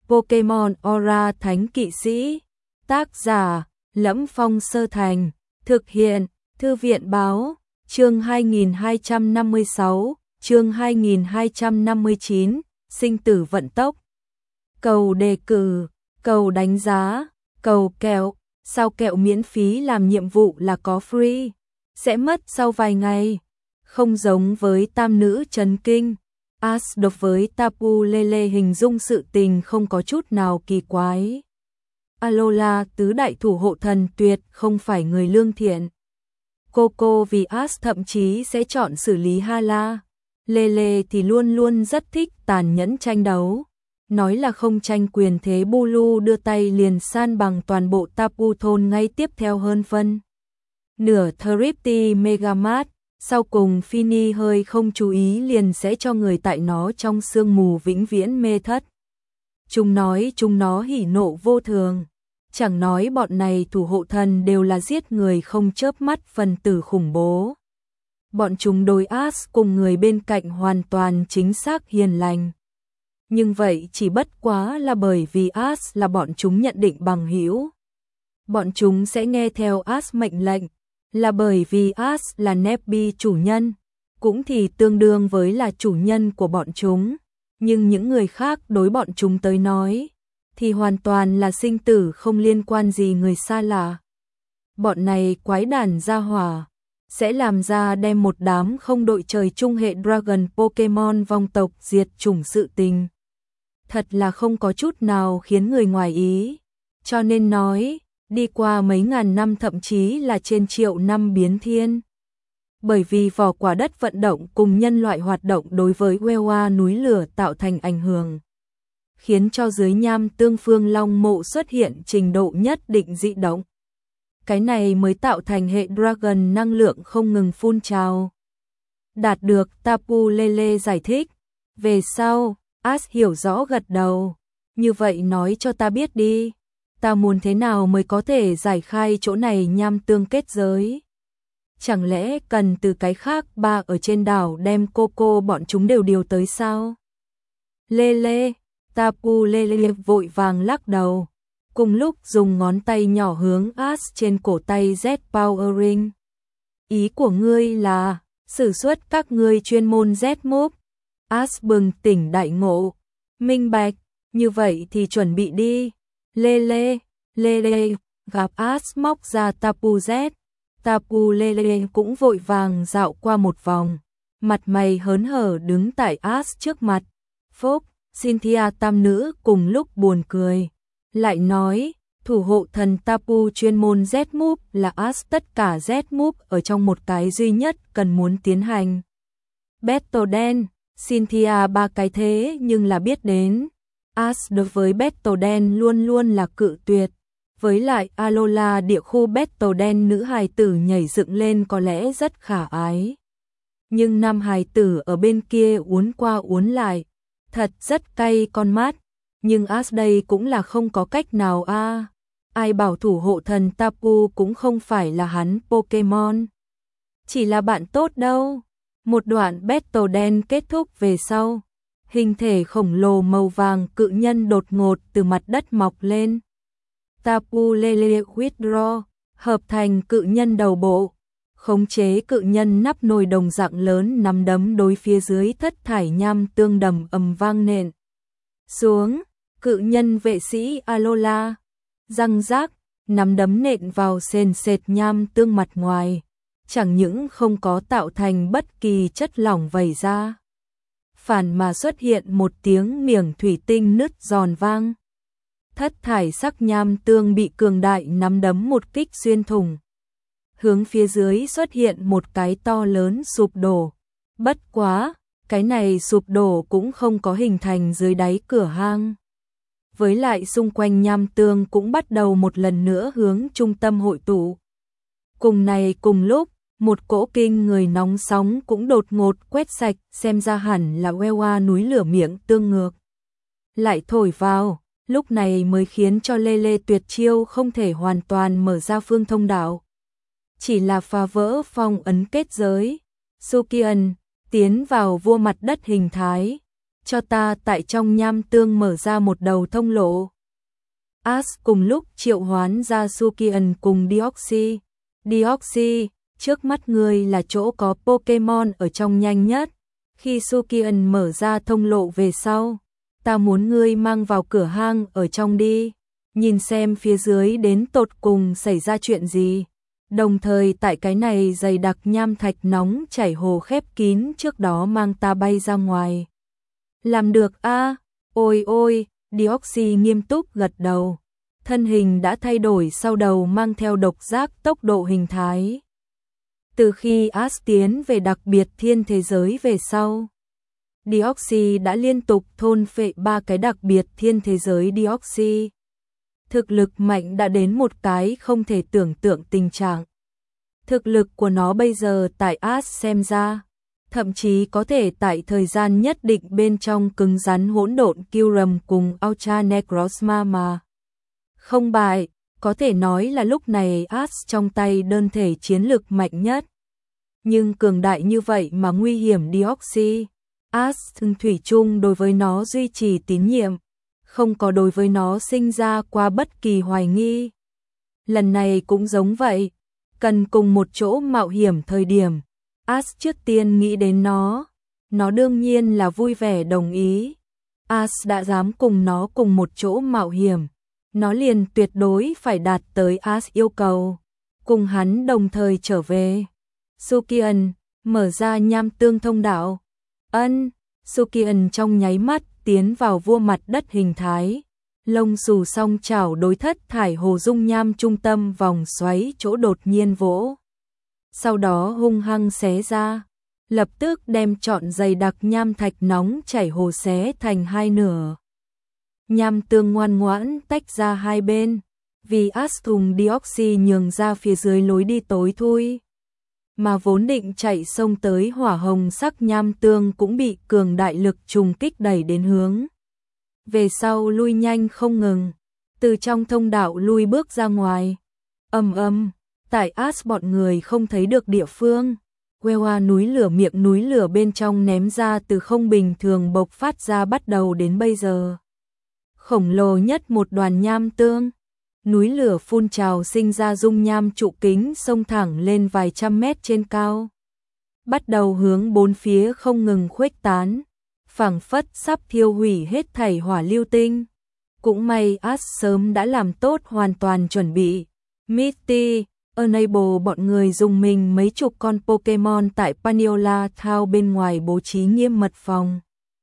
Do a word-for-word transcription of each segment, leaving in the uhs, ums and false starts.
Pokemon Aura Thánh Kỵ Sĩ. Tác giả: Lẫm Phong Sơ Thành. Thực hiện: Thư viện Báo. Chương hai nghìn hai trăm năm mươi sáu, chương hai nghìn hai trăm năm mươi chín, sinh tử vận tốc. Cầu đề cử, cầu đánh giá, cầu kẹo. Sao kẹo miễn phí làm nhiệm vụ là có free, sẽ mất sau vài ngày. Không giống với tam nữ chấn kinh, Ash đối với Tapu Lele hình dung sự tình không có chút nào kỳ quái. Alola tứ đại thủ hộ thần tuyệt không phải người lương thiện. Coco vì Ash thậm chí sẽ chọn xử lý Hala. Lele thì luôn luôn rất thích tàn nhẫn tranh đấu. Nói là không tranh quyền thế Bulu đưa tay liền san bằng toàn bộ Tapu thôn ngay tiếp theo hơn phân nửa Thrifty Megamart. Sau cùng Fini hơi không chú ý liền sẽ cho người tại nó trong sương mù vĩnh viễn mê thất. Chúng nói chúng nó hỉ nộ vô thường. Chẳng nói bọn này thủ hộ thần đều là giết người không chớp mắt phần tử khủng bố. Bọn chúng đối Ash cùng người bên cạnh hoàn toàn chính xác hiền lành. Nhưng vậy chỉ bất quá là bởi vì Ash là bọn chúng nhận định bằng hữu. Bọn chúng sẽ nghe theo Ash mệnh lệnh, là bởi vì Ash là Nebby chủ nhân, cũng thì tương đương với là chủ nhân của bọn chúng. Nhưng những người khác đối bọn chúng tới nói, thì hoàn toàn là sinh tử không liên quan gì người xa lạ. Bọn này quái đản gia hỏa, sẽ làm ra đem một đám không đội trời chung hệ Dragon Pokemon vong tộc diệt chủng sự tình. Thật là không có chút nào khiến người ngoài ý. Cho nên nói, đi qua mấy ngàn năm thậm chí là trên triệu năm biến thiên. Bởi vì vỏ quả đất vận động cùng nhân loại hoạt động đối với Wewa núi lửa tạo thành ảnh hưởng, khiến cho dưới nham tương phương long mộ xuất hiện trình độ nhất định dị động. Cái này mới tạo thành hệ Dragon năng lượng không ngừng phun trào. Đạt được Tapu Lele giải thích. Về sau, Ash hiểu rõ gật đầu. Như vậy nói cho ta biết đi. Ta muốn thế nào mới có thể giải khai chỗ này nham tương kết giới? Chẳng lẽ cần từ cái khác ba ở trên đảo đem Coco bọn chúng đều điều tới sao? Lele, Tapu Lele vội vàng lắc đầu. Cùng lúc dùng ngón tay nhỏ hướng Ash trên cổ tay Z Powering. Ý của ngươi là sử xuất các ngươi chuyên môn Z move. Ash bừng tỉnh đại ngộ. Minh bạch, như vậy thì chuẩn bị đi. Lele, Lele, gặp Ash móc ra Tapu Z. Tapu Lele cũng vội vàng dạo qua một vòng. Mặt mày hớn hở đứng tại Ash trước mặt. Phúc, Cynthia tam nữ cùng lúc buồn cười. Lại nói, thủ hộ thần Tapu chuyên môn Z move là Ash tất cả Z move ở trong một cái duy nhất cần muốn tiến hành. Battle đen, Cynthia ba cái thế nhưng là biết đến. Ash đối với Battle đen luôn luôn là cự tuyệt. Với lại Alola địa khu Battle đen nữ hài tử nhảy dựng lên có lẽ rất khả ái. Nhưng nam hài tử ở bên kia uốn qua uốn lại. Thật rất cay con mắt. Nhưng Ash đây cũng là không có cách nào a. À. Ai bảo thủ hộ thần Tapu cũng không phải là hắn Pokemon. Chỉ là bạn tốt đâu. Một đoạn Battle đen kết thúc về sau. Hình thể khổng lồ màu vàng cự nhân đột ngột từ mặt đất mọc lên. Tapu Lele withdraw, hợp thành cự nhân đầu bộ. Khống chế cự nhân nắp nồi đồng dạng lớn nắm đấm đối phía dưới thất thải nham tương đầm ầm vang nện xuống. Cự nhân vệ sĩ Alola, răng rác, nắm đấm nện vào sền sệt nham tương mặt ngoài. Chẳng những không có tạo thành bất kỳ chất lỏng vẩy ra, phản mà xuất hiện một tiếng miệng thủy tinh nứt giòn vang. Thất thải sắc nham tương bị cường đại nắm đấm một kích xuyên thủng. Hướng phía dưới xuất hiện một cái to lớn sụp đổ. Bất quá, cái này sụp đổ cũng không có hình thành dưới đáy cửa hang. Với lại xung quanh nham tương cũng bắt đầu một lần nữa hướng trung tâm hội tụ. Cùng này cùng lúc, một cỗ kinh người nóng sóng cũng đột ngột quét sạch, xem ra hẳn là Wewa núi lửa miệng tương ngược. Lại thổi vào, lúc này mới khiến cho Lele tuyệt chiêu không thể hoàn toàn mở ra phương thông đạo. Chỉ là phá vỡ phong ấn kết giới. Sukian tiến vào vua mặt đất hình thái. cho ta tại trong nham tương mở ra một đầu thông lộ. Ash cùng lúc triệu hoán ra Sukian cùng Deoxy. Deoxy, trước mắt ngươi là chỗ có Pokemon ở trong nhanh nhất. Khi Sukian mở ra thông lộ về sau, ta muốn ngươi mang vào cửa hang ở trong đi, nhìn xem phía dưới đến tột cùng xảy ra chuyện gì. Đồng thời tại cái này dày đặc nham thạch nóng chảy hồ khép kín trước đó mang ta bay ra ngoài. Làm được a? À? Ôi ôi, Deoxy nghiêm túc gật đầu. Thân hình đã thay đổi sau đầu mang theo độc giác tốc độ hình thái. Từ khi Ash tiến về đặc biệt thiên thế giới về sau, Deoxy đã liên tục thôn phệ ba cái đặc biệt thiên thế giới Deoxy. Thực lực mạnh đã đến một cái không thể tưởng tượng tình trạng. Thực lực của nó bây giờ tại Ash xem ra, thậm chí có thể tại thời gian nhất định bên trong cứng rắn hỗn độn Kyurem cùng Ultra Necrozma mà không bại, có thể nói là lúc này Ash trong tay đơn thể chiến lực mạnh nhất. Nhưng cường đại như vậy mà nguy hiểm Deoxy, Ash thủy chung đối với nó duy trì tín nhiệm, không có đối với nó sinh ra qua bất kỳ hoài nghi. Lần này cũng giống vậy, cần cùng một chỗ mạo hiểm thời điểm, Ash trước tiên nghĩ đến nó, nó đương nhiên là vui vẻ đồng ý. Ash đã dám cùng nó cùng một chỗ mạo hiểm, nó liền tuyệt đối phải đạt tới Ash yêu cầu, cùng hắn đồng thời trở về. Sukian, mở ra nham tương thông đạo. Ân, Sukian trong nháy mắt tiến vào vua mặt đất hình thái, lông xù song chảo đối thất thải hồ dung nham trung tâm vòng xoáy chỗ đột nhiên vỗ. Sau đó hung hăng xé ra, lập tức đem trọn dày đặc nham thạch nóng chảy hồ xé thành hai nửa. Nham tương ngoan ngoãn tách ra hai bên, vì Ash thùng Deoxy nhường ra phía dưới lối đi tối thui. Mà vốn định chạy sông tới hỏa hồng sắc nham tương cũng bị cường đại lực trùng kích đẩy đến hướng về sau lui nhanh không ngừng, từ trong thông đạo lui bước ra ngoài. Ầm ầm, tại Ash bọn người không thấy được địa phương, Wewa núi lửa miệng núi lửa bên trong ném ra từ không bình thường bộc phát ra bắt đầu đến bây giờ. Khổng lồ nhất một đoàn nham tương, núi lửa phun trào sinh ra dung nham trụ kính xông thẳng lên vài trăm mét trên cao, bắt đầu hướng bốn phía không ngừng khuếch tán, phảng phất sắp thiêu hủy hết thảy hỏa lưu tinh. Cũng may Ash sớm đã làm tốt hoàn toàn chuẩn bị. Misty, Enable bọn người dùng mình mấy chục con Pokemon tại Paniola Town bên ngoài bố trí nghiêm mật phòng.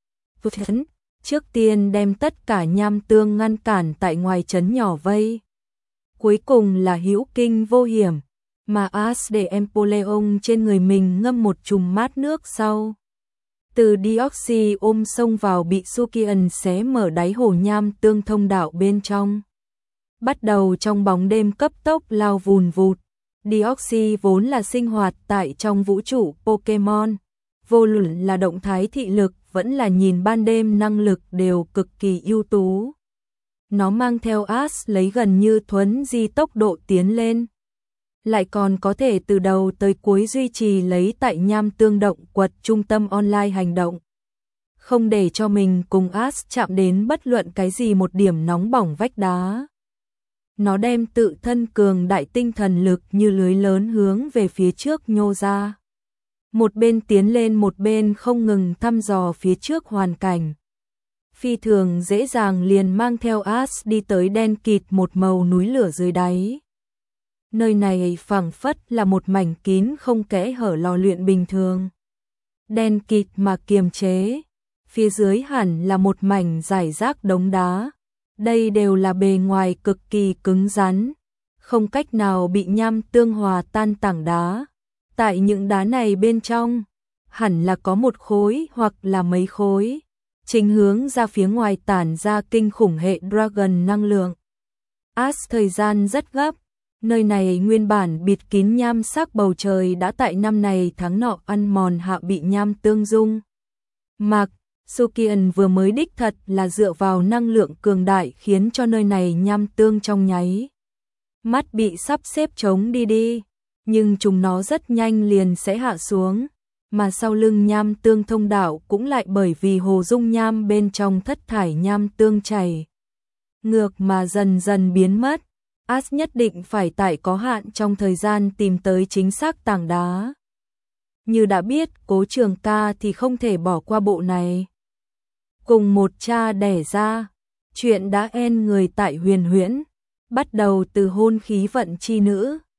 Trước tiên đem tất cả nham tương ngăn cản tại ngoài trấn nhỏ vây. Cuối cùng là hữu kinh vô hiểm, mà Ash để Empoleon trên người mình ngâm một chùm mát nước sau. Từ Deoxy ôm xông vào bị Sukian xé mở đáy hồ nham tương thông đạo bên trong. Bắt đầu trong bóng đêm cấp tốc lao vùn vụt. Deoxy vốn là sinh hoạt tại trong vũ trụ Pokemon, vô luận là động thái thị lực vẫn là nhìn ban đêm năng lực đều cực kỳ ưu tú. Nó mang theo Ash lấy gần như thuấn di tốc độ tiến lên, lại còn có thể từ đầu tới cuối duy trì lấy tại nham tương động quật trung tâm online hành động, không để cho mình cùng Ash chạm đến bất luận cái gì một điểm nóng bỏng vách đá. Nó đem tự thân cường đại tinh thần lực như lưới lớn hướng về phía trước nhô ra, một bên tiến lên một bên không ngừng thăm dò phía trước hoàn cảnh. Phi thường dễ dàng liền mang theo Ash đi tới đen kịt một màu núi lửa dưới đáy. Nơi này phảng phất là một mảnh kín không kẽ hở lò luyện bình thường. Đen kịt mà kiềm chế, phía dưới hẳn là một mảnh rải rác đống đá. Đây đều là bề ngoài cực kỳ cứng rắn, không cách nào bị nham tương hòa tan tảng đá. Tại những đá này bên trong, hẳn là có một khối hoặc là mấy khối, chính hướng ra phía ngoài tản ra kinh khủng hệ Dragon năng lượng. Ash thời gian rất gấp, nơi này nguyên bản bịt kín nham sắc bầu trời đã tại năm này tháng nọ ăn mòn hạ bị nham tương dung. Mạc, Sukian vừa mới đích thật là dựa vào năng lượng cường đại khiến cho nơi này nham tương trong nháy mắt bị sắp xếp chống đi đi, nhưng chúng nó rất nhanh liền sẽ hạ xuống. mà sau lưng nham tương thông đạo cũng lại bởi vì hồ dung nham bên trong thất thải nham tương chảy ngược mà dần dần biến mất. As nhất định phải tại có hạn trong thời gian tìm tới chính xác tảng đá. Như đã biết Cố Trường Ca thì không thể bỏ qua bộ này. Cùng một cha đẻ ra, chuyện đã en người tại Huyền Huyễn, bắt đầu từ hôn khí vận chi nữ,